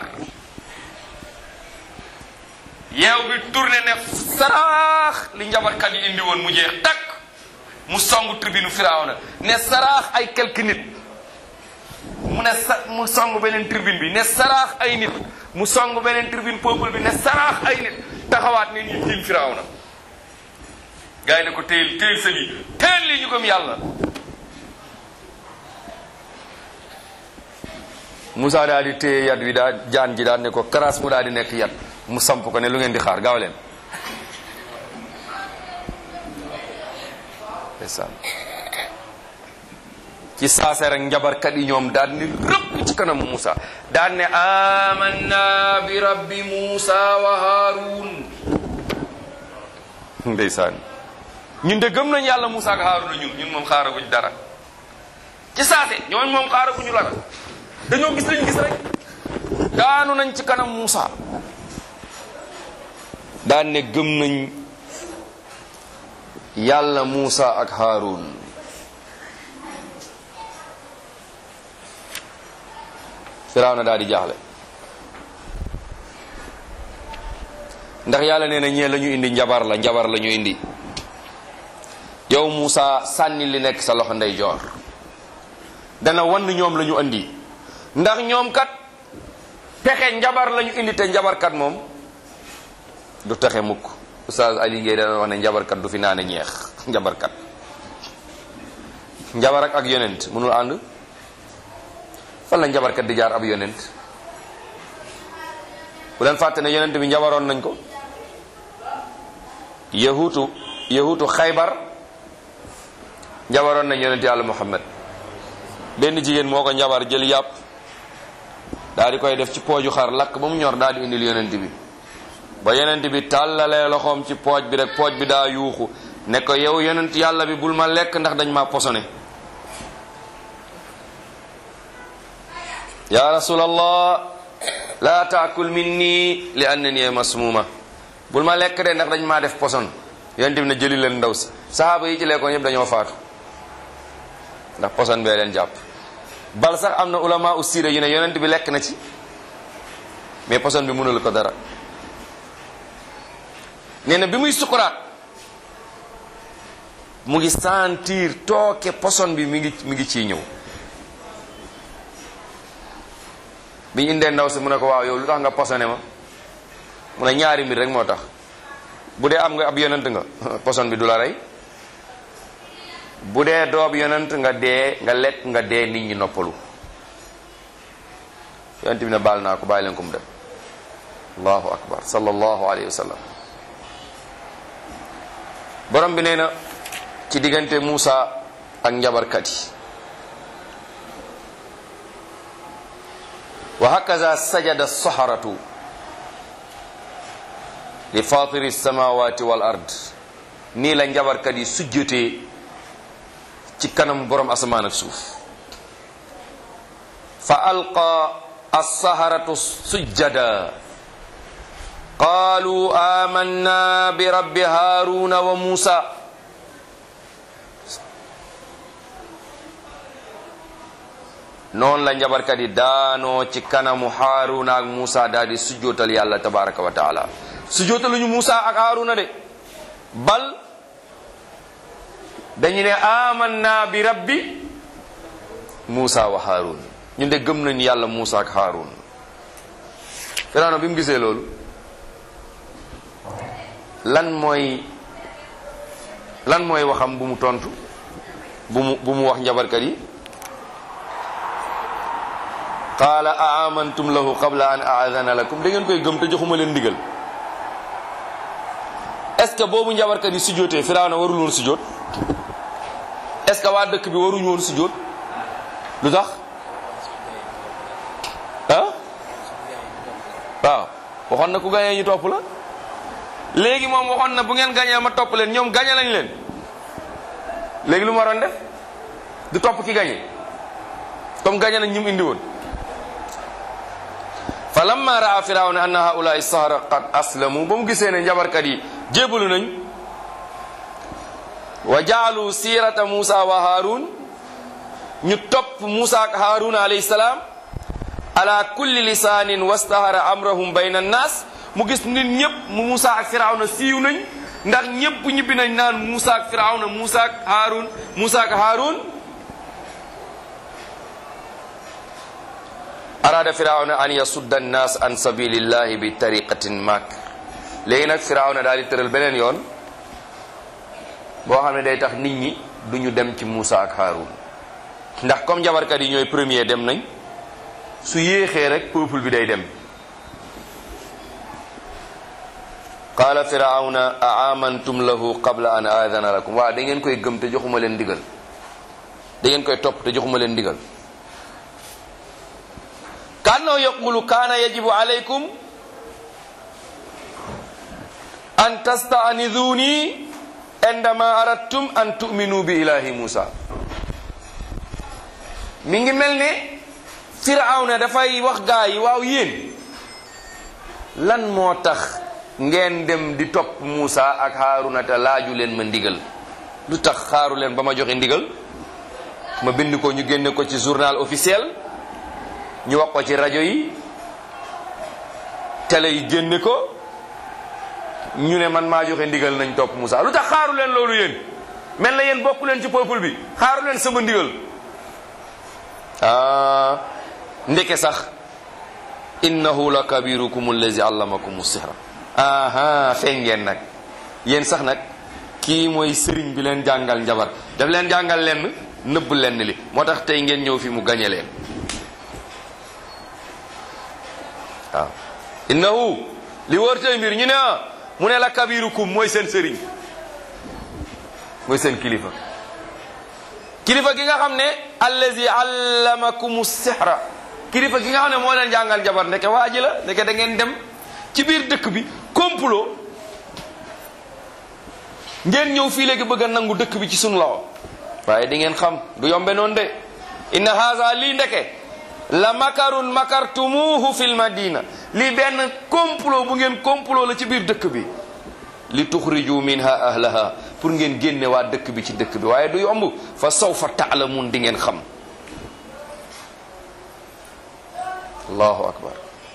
yeew bi tourné ne saraax li njabarkat yi indi woon mu jeex takk, mu songu turbinu Firawna ne saraax ay quelques nit, mu song beneen tribune bi ne saraax ay nit, mu song beneen tribune peuple bi ne saraax ay nit, taxawaat ne ñu tiim Firawna. gaa yi ne ko téyel sa lii, téyel lii ñu gëm yàlla. Moussa daal di téye yat wi daal jaan ji daal ne ko karaas, mu daal di nekk yat, mu samp ko ne lu ngeen di xaar, gaaw leen. ci saase rek njabarkat yi ñoom daal ni rëpp ci kanam Moussa, daal ne amanna bi rabbi Moussa wa Haarun. ndeysaan, ñun de gëm nañ yàlla Moussa ak Haarun, ñun moom xaaraguñ dara. ci saase ñooñ moom xaaraguñu dara, dañoo gis lañ gis rek, daanu nañ ci kanam Moussa, daan ne gëm nañ yàlla Moussa ak Haarun. Firawna daal di jaaxle, ndax yàlla nee na ñee la ñu indi njabar la ñu indi. yow Moussa sànni li nekk sa loxo ndeyjoor, dana wan ñoom la ñu indi, ndax ñoom kat pexe njabar la ñu indi, te njabarkat moom du texe mukk. Oustaz Ali Gueye dana wax ne njabarkat du fi naane ñeex. njabarkat njabar ak yonent mënul ànd. fan la njabarkat di jaar ab yonent? bu leen fàtte ne yonent bi njabaroon nañ ko. yahuutu Xaybar njabaroon nañ yonent yàlla Muhammad. benn jigéen moo ko njabar, jël yàpp daal di koy def ci pooju xar, lakk ba mu ñor, daal di indil yonent bi. ba yonent bi tàllalee loxoom ci pooj bi rek, pooj bi daa yuuxu ne ko yow yonent yàlla bi bul ma lekk ndax dañ ma posone. ya rasulallah la taakul minni li annani masmuma, bul ma lekk de ndax dañ maa def poson. yonent bi ne jëli leen ndaw si. sahaaba yi ci lekkoon ñëpp dañoo faatu ndax poson bee leen jàpp. bal sax am na ulama ussira yu ne yonent bi lekk na ci mais poson bi mënul ko dara. nee na bi muy sukuraat mu ngi sentir tooke poson bi mi ngi ciy ñëw. bi ñu indee ndaw si mu ne ko waaw yow lu tax nga posone ma mu ne ñaari mbir rek moo tax. bu dee am nga ab yonent nga poson bi du la rey, bu dee doob yonent nga dee nga lekk nga dee nit ñi noppalu. yonent bi ne baal naa ko, bàyyi leen ko mu dem. allahu akbar sallallahu alayhi wa sallam. borom bi nee na ci diggante Muusa ak njabarkat yi, wa hakaza sajada saharatu li fatiri samawati wal ard. nii la njabarkat yi sujjotee ci kanam borom asamaan ak suuf. fa alqa as-saharatu sujjada qaalu amanna bi rabbi haaruna wa muusa. noonu la njabarkat yi daanoo ci kanamu haaruna ak muusa daal di sujjootal yàlla tabaraka wa taala. sujjootaluñu muusa ak haaruna de, bal dañu ne amanna bi rabbi muusa wa haarun. ñun de gëm nañu yàlla muusa ak haarun. Firawna bi mu gisee loolu lan mooy waxam bu mu tontu bu mu wax njabarkat yi. qaala a amantum lahu qabla an aadana lakum, da ngeen koy gëm te joxuma leen ndigal. est-ce que boobu njabarkat yi sujjootee Firawna warul woon sujjoot? est-ce que waa dëkk bi waruñu woon sujjoot? lu tax waaw waxoon na ku gañee ñu topp la. léegi moom waxoon na bu ngeen gañee ma topp leen, ñoom gañe lañ leen. léegi lu mu waroon def du topp ki gañe comme gañe nañ ñu mu indi woon. fa lamma raa firawna anna haulaai sahara qad aslamu, ba mu gisee ne njabarkat yi jébalu nañ, wa jaalu sirata Musa wa Harun, ñu topp Musa ak Harun alayhi salaam ala kulli lisaanin wastahara amrahum bayna annaas. mu gis nit ñëpp mu Musa ak Firawna siiw nañ ndax ñëpp ñibbi nañ naan Musa ak Firawna, Musa ak Harun. arada Firawna an yasudda annaas an sabilillahi bi tariqatin makr. léegi nag Firawna daal di tëral beneen yoon boo xam ne day tax nit ñi duñu dem ci Musa ak Harun, ndax comme njabarkat yi ñooy premier dem nañ, su yéexee rek peuple bi day dem. qaala firawna a amantum lahu qabla an aadana lakum, waaw da ngeen koy gëm te joxuma leen ndigal, da ngeen koy topp te joxuma leen ndigal. kaannahu yaqulu kaana yajibu alaykum an tastaaniduni indama aradtum an tu'minu bi ilahi Musa. mi ngi mel ne firawna dafay wax gaa yi, waaw yéen lan moo tax ngeen dem di topp Musa ak Haruna te laaju leen ma ndigal? lu tax xaaru leen ba ma joxe ndigal? ma bind ko, ñu génne ko ci journal officiel, ñu wax ko ci rajo yi, télé yi génne ko, ñu ne man maa joxe ndigal nañ topp Musa. lu tax xaaru leen loolu yéen? mel na yéen bokku leen ci peuple bi, xaaru leen sama ndigal. ndeke sax innahu la kabirukum allazi allamakum sihra. feeñ ngeen nag yéen sax nag kii mooy sëriñ bi leen jàngal njabar, daf leen jàngal lenn nëbb lenn li, moo tax tey ngeen ñëw fi mu gañe leen. waaw innahu li wër tey mbir ñu ne mu ne la kabirukum mooy seen sëriñ, mooy seen kilifa gi nga xam ne allazi allamakum sihra, kilifa gi nga xam ne moo leen jàngal njabar. ndeke waa ji la, ndeke da ngeen dem ci biir dëkk bi complot, ngeen ñëw fii léegi bëgg a nangu dëkk bi ci sunu loxo. waaye di ngeen xam du yombe noonu de. inna haza lii ndeke la makarun makartumuhu fil madina li benn complot bu ngeen complot la ci biir dëkk bi li tuxriju minha ahlaha pour ngeen génne waa dëkk bi ci dëkk bi waaye du yomb fa sawfa taalamun di ngeen xam. allahu akbar.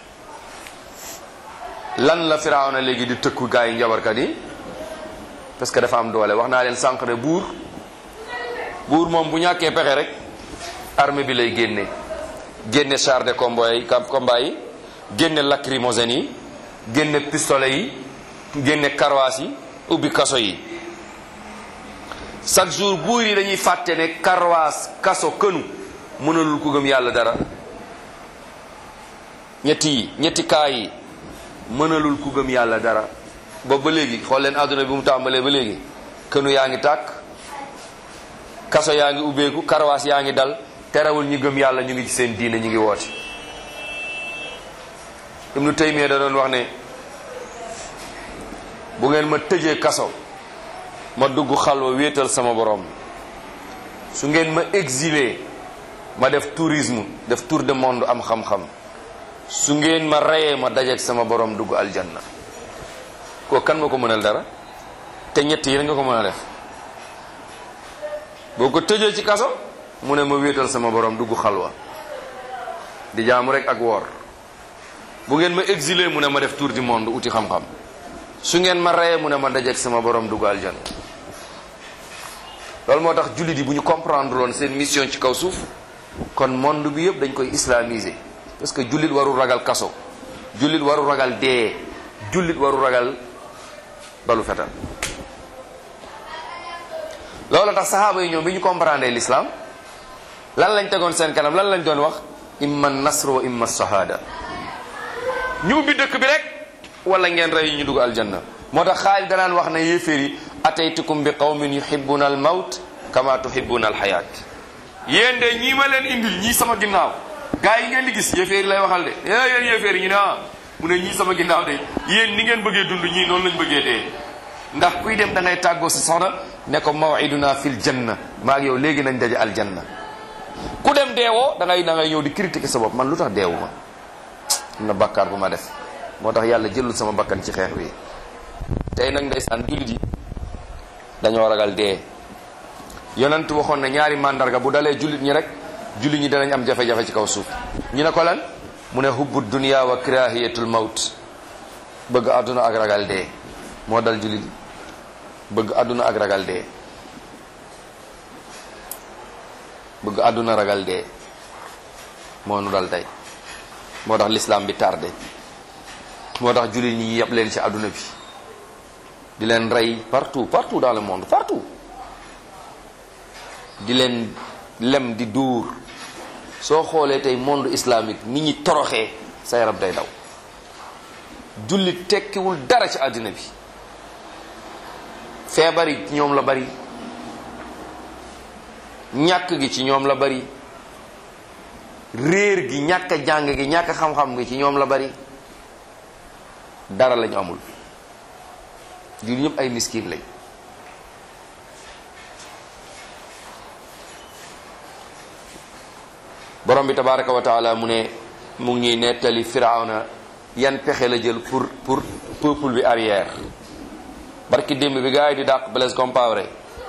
lan la firawna léegi di tëkku gaa yi njabarkat yi parce que dafa am doole. wax naa leen sànq ne buur moom bu ñàkkee pexe rek armée bi lay génne char de combat yi génne lacrymogène yi génne pistolet yi génne karwaas yi ubbi kaso yi. chaque jour buur yi dañuy fàtte ne karwaas kaso kënu mënalul ku gëm yàlla dara. ñetti kaa yi mënalul ku gëm yàlla dara. boobu ba léegi xool leen àdduna bi mu tàmbalee ba léegi kënu yaa ngi tàkk, kaso yaa ngi ubbeeku, karwaas yaa ngi dal, terewul ñi gëm yàlla ñu ngi ci seen diine ñu ngi woote. Ibnu Taymiya da doon wax ne bu ngeen ma tëjee kaso ma dugg xalwa wéetal sama borom, su ngeen ma exilé ma def tourisme, def tour de monde am xam-xam, su ngeen ma reyee ma dajeek sama borom dugg aljanna. koo kan ma ko mënal dara? te ñett yi rek nga ko mën a def. boo ko tëjee ci kaso mu ne ma wéetal sama borom dugg xalwa di jaamu rek ak woor. bu ngeen ma exilé mu ne ma def tour du monde uti xam-xam, su ngeen ma reyee mu ne ma dajeek sama borom dugg aljanna. loolu moo tax jullit yi bu ñu comprendre loon seen mission ci kaw suuf kon monde bi yëpp dañ koy islamiser. parce que jullit warul ragal kaso, jullit warul ragal dee, jullit warul ragal balu fetal. loolu tax saxaaba yi ñoom bi ñu comprendre l'islam lan lañ tegoon seen kanam, lan lañ doon wax? imma nasr wa imma shahada. ñu ubbi dëkk bi rek wala ngeen rey ñu dugg aljanna. moo tax Xaalid danaan wax ne yéeféer yi ataytukum bi qawmin yuhibbuna al mawt kama tuhibbuna al hayat. yéen de ñii ma leen indil ñii sama ginnaaw gaa yi ngeen di gis yéeféer yi lay waxal de yéen yéeféer yi ñu ne mu ne ñii sama ginnaaw de yéen ni ngeen bëggee dund ñii noonu lañ bëggee dee. ndax kuy dem da ngay tàggoo si soxna ne ko maw'iduna fil janna, maa ak yow léegi nañ daje aljanna. ku dem deewoo da ngay ñëw di critiquer sa bopp, man lu tax deewu ma, am na bàkkaar bu ma def moo tax yàlla jëlul sama bakkan ci xeex wi. tey nag ndeysaan jullit yi dañoo ragal dee. yonent waxoon na ñaari mandarga bu dalee jullit ñi rek jullit ñi danañ am jafe-jafe ci kaw suuf. ñu ne ko lan? mu ne hubbu dunya wa kirahiyatul mawt, bëgg àdduna ak ragal dee moo dal jullit yi. bëgg àdduna ak ragal dee, bëgg àdduna ragal dee moo nu dal tey. moo tax l'islam bi tardé, moo tax jullit ñi yeb leen ci àdduna bi di leen rey partout dans le monde, partout di leen lem di duur. soo xoolee tey monde islamique nit ñi toroxee sa yaram day daw. jullit tekkiwul dara ci àddina bi. feebar yi ci ñoom la bari, ñàkk gi ci ñoom la bari, réer gi, ñàkk a jàng gi, ñàkk xam-xam gi ci ñoom la bari. dara lañu amul. jullit ñëpp ay miskin lañ. borom bi tabaraka wa taala mu ne mu ngi nettali Firawna yan pexe la jël pour peuple bi arrière. barki démb bi gars yi di dàq Blaise Compaoré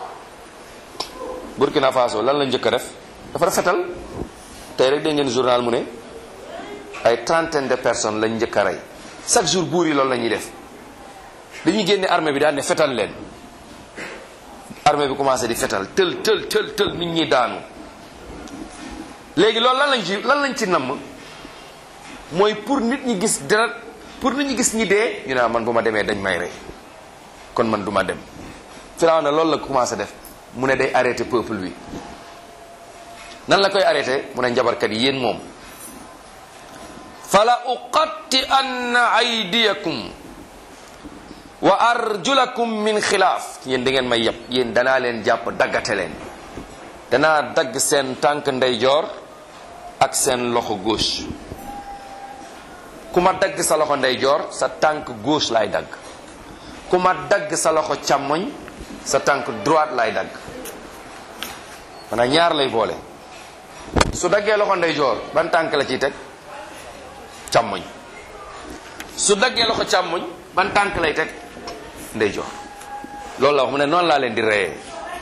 Burkina Faso lan la njëkk a def? dafa rafetal. tey rek dégg ngeen journal mu ne ay trentaine de personnes lañ njëkk a rey. chaque jour buur yi loolu la ñuy def, dañuy génne armée bi daal ne fetal leen. armée bi commencé di fetal tël nit ñi daanu. léegi loolu lan lañ ci namm mooy pour nit ñi gis deret, pour nit ñi gis ñi dee ñu ne man bu ma demee dañ may rey kon man du ma dem. Firawna loolu la commencé def, mu ne day arrêté peuple bi. nan la koy arrêté? mu ne njabarkat yi yéen moom fala uqatti anna aydiyakum wa arjulakum min xilaaf. yéen da ngeen may yeb, yéen danaa leen jàpp daggate leen. danaa dagg seen tànk ndeyjoor ak seen loxo gauche. ku ma dagg sa loxo ndeyjoor sa tànk gauche laay dagg, ku ma dagg sa loxo càmmoñ sa tànk droite laay dagg. maanaam ñaar lay boole. su daggee loxo ndeyjoor ban tànk la ciy teg càmmoñ su daggee loxo càmmoñ ban tànk lay teg ndeyjoor loolu la wax mu ne noonu laa leen di reyee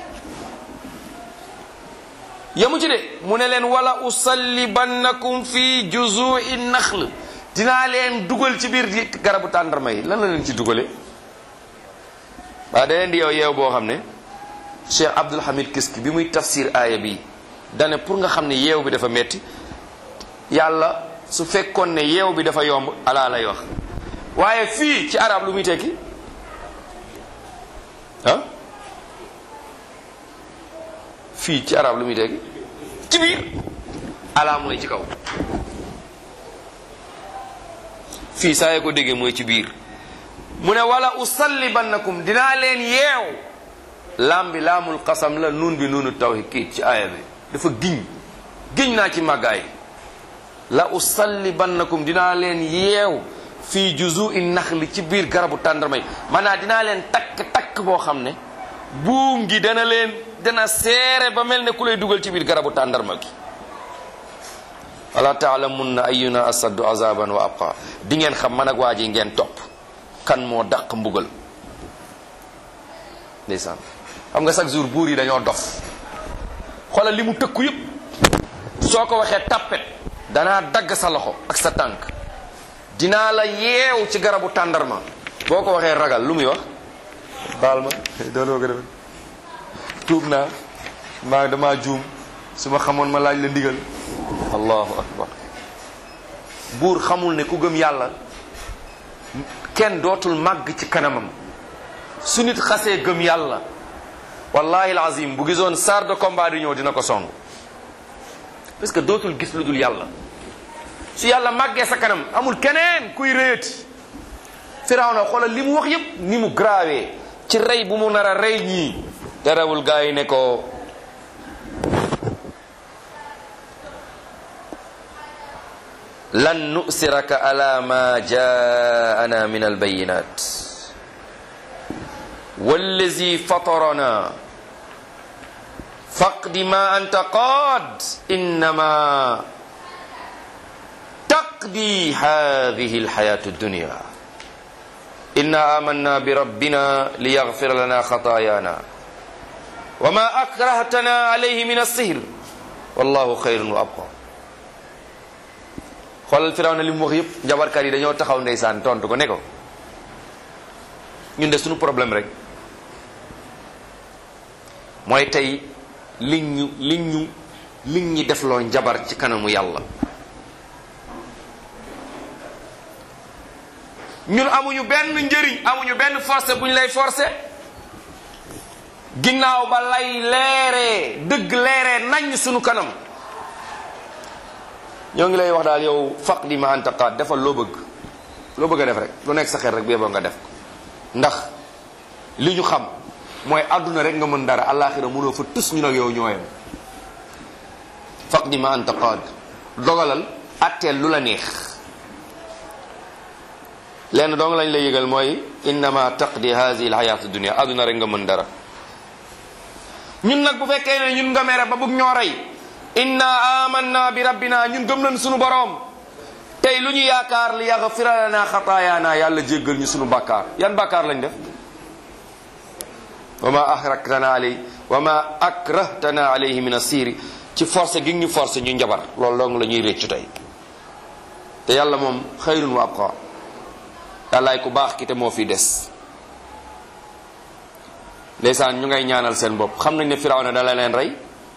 yamu ci de mu ne leen wala usallibannakum fi juzu'i naxl dinaa leen dugal ci biir garabu tàndarma yi lan la leen ci dugale waaw da leen di yeew boo xam ne Cheikh Abdul Hamid Kiski bi muy tafsir aaya bi dane pour nga xam ne yeew bi dafa metti yàlla su fekkoon ne yeew bi dafa yomb alaa lay wax waaye fii ci arab lu muy tekki ah fii ci arab lu muy tekki ci biir alaa mooy ci kaw fii saa yoo ko déggee mooy ci biir mu ne wala usallibannakum dinaa leen yeew laam bi laamul qasam la nuun bi nuunu tawhid ci aaya bi dafa giñ naa ci màggaay la usallibannakum dinaa leen yeew fii juzu'i naxli ci biir garabu tàndarma yi maanaam dinaa leen takk boo xam ne buum gi dana seere ba mel ne ku lay dugal ci biir garabu tàndarma gi wala taalamunna ayyuna asaddu azaban wa abqa di ngeen xam man ak waa ji ngeen topp kan moo dàq mbugal ndeysaan xam nga chaque jour buur yi dañoo dof xoolal li mu tëkku yëpp soo ko waxee tappet danaa dagg sa loxo ak sa tànk dinaa la yeew ci garabu tàndarma boo ko waxee ragal lu muy wax baal ma dooloo ko defe tuub naa maa dama juum su ma xamoon ma laaj la ndigal allahu akbar buur xamul ne ku gëm yàlla kenn dootul màgg ci kanamam su nit xasee gëm yàlla wallahi alazim bu gisoon char de combat di ñëw dina ko song parce que dootul gis lu dul yàlla su yàlla màggee sa kanam amul keneen kuy réeti Firawna xoolal li mu wax yépp ni mu grawee ci rey bu mu nar a rey ñii terewul gaa yi ne ko lan nusiraka ala ma jaana min albayinat wallazi fatarana faqdi ma anta qaad innama taqdi hadhihi alhayatu ad-dunya inna amanna bi rabbina liyaghfira lana khatayana wa ma akrahtana alayhi min as-sihr wallahu khayrun wa abqa xoolal Firawna li mu wax yëpp njabarkat yi dañoo taxaw ndeysaan tontu ko ne ko ñun de suñu problème rek mooy tey liñ ñi defloo njabar ci kanamu yàlla ñun amuñu benn njëriñ amuñu benn forcé bu ñu lay forcé ginnaaw ba lay leeree dëgg leeree nañ suñu kanam ñoo ngi lay wax daal yow faqdi ma anta qaad defal loo bëgg a def rek lu nekk sa xel rek bi yeboo nga def ko ndax li ñu xam mooy àdduna rek nga mën dara àllaaxira mënoo fa tus ñu nag yow ñooyam faqdi ma anta qaad dogalal atteel lu la neex lenn dong lañ lay yëgal mooy innama taqdi hazihi alhayatu dunia àdduna rek nga mën dara ñun nag bu fekkee ne ñun nga mere ba bëgg ñoo rey inna amanna bi rabbina ñun gëm nañ sunu boroom tey lu ñu yaakaar li yaghfira lana xataayaana yàlla jéggal ñu sunu bàkkaar yan bàkkaar lañ def wa ma akrahtana alayhi min asiri ci forcé gi ñu forcé ñu njabar loolu dong la ñuy réccu tey te yàlla moom xayrun wa abqa yàllaay ku baax ki te moo fi des ndeysaan ñu ngay ñaanal seen bopp xam nañ ne Firawna da la leen rey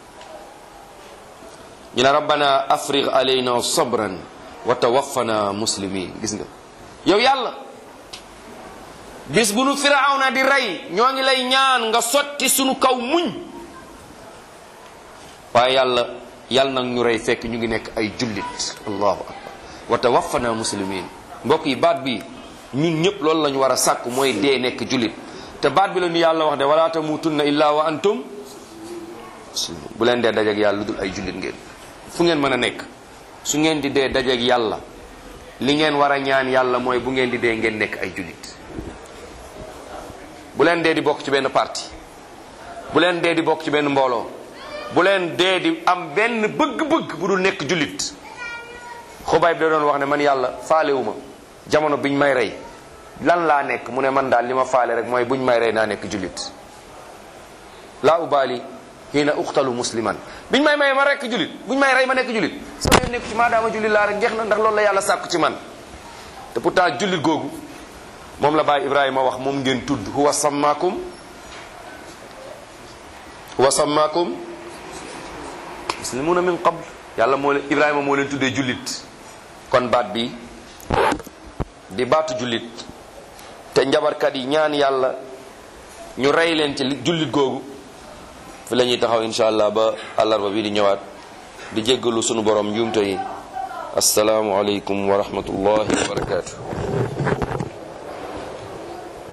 ñu ne rabbana afrigh alayna sabran wa tawaffana muslimin gis nga yow yàlla bis bu nu Firawna di rey ñoo ngi lay ñaan nga sotti sunu kaw muñ waaye yàlla nag ñu rey fekk ñu ngi nekk ay jullit allahu akbar wa tawaffana muslimin mbokk yi baat bi ñun ñëpp loolu la ñu war a sàkk mooy dee nekk jullit te baat bi la ñu yàlla wax de wala tamutunna illa wa antum muslimun bu leen dee dajeek yàlla lu dul ay jullit ngeen fu ngeen mën a nekk su ngeen di dee dajeek yàlla li ngeen war a ñaan yàlla mooy bu ngeen di dee ngeen nekk ay jullit bu leen dee di bokk ci benn parti bu leen dee di bokk ci benn mbooloo bu leen dee di am benn bëgg-bëgg bu dul nekk jullit. Xubayb da doon wax ne man yàlla faalewuma jamono biñ may rey lan laa nekk, mu ne man daal li ma faale rek mooy buñ may rey naa nekk jullit. laa ubaali hiina uqtalu musliman, biñ may ma rekk jullit, buñ may rey ma nekk jullit, sama yoon nekk ci maadaama jullit laa rek jeex na, ndax loolu la yàlla sàkku ci man. te pourtant jullit googu moom la baay Ibrahima wax, moom ngeen tudd huwa sammaakum muslimuna min qabl, yàlla moo leen Ibrahima moo leen tuddee jullit. kon baat bi di baatu jullit, te njabarkat yi ñaan yàlla ñu rey leen ci jullit googu. fi la ñuy taxaw insha allah ba àllarba bi di ñëwaat, di jéggalu sunu borom njuumte yi. assalaamu aleykum wa rahmatullahi wa barakatuh.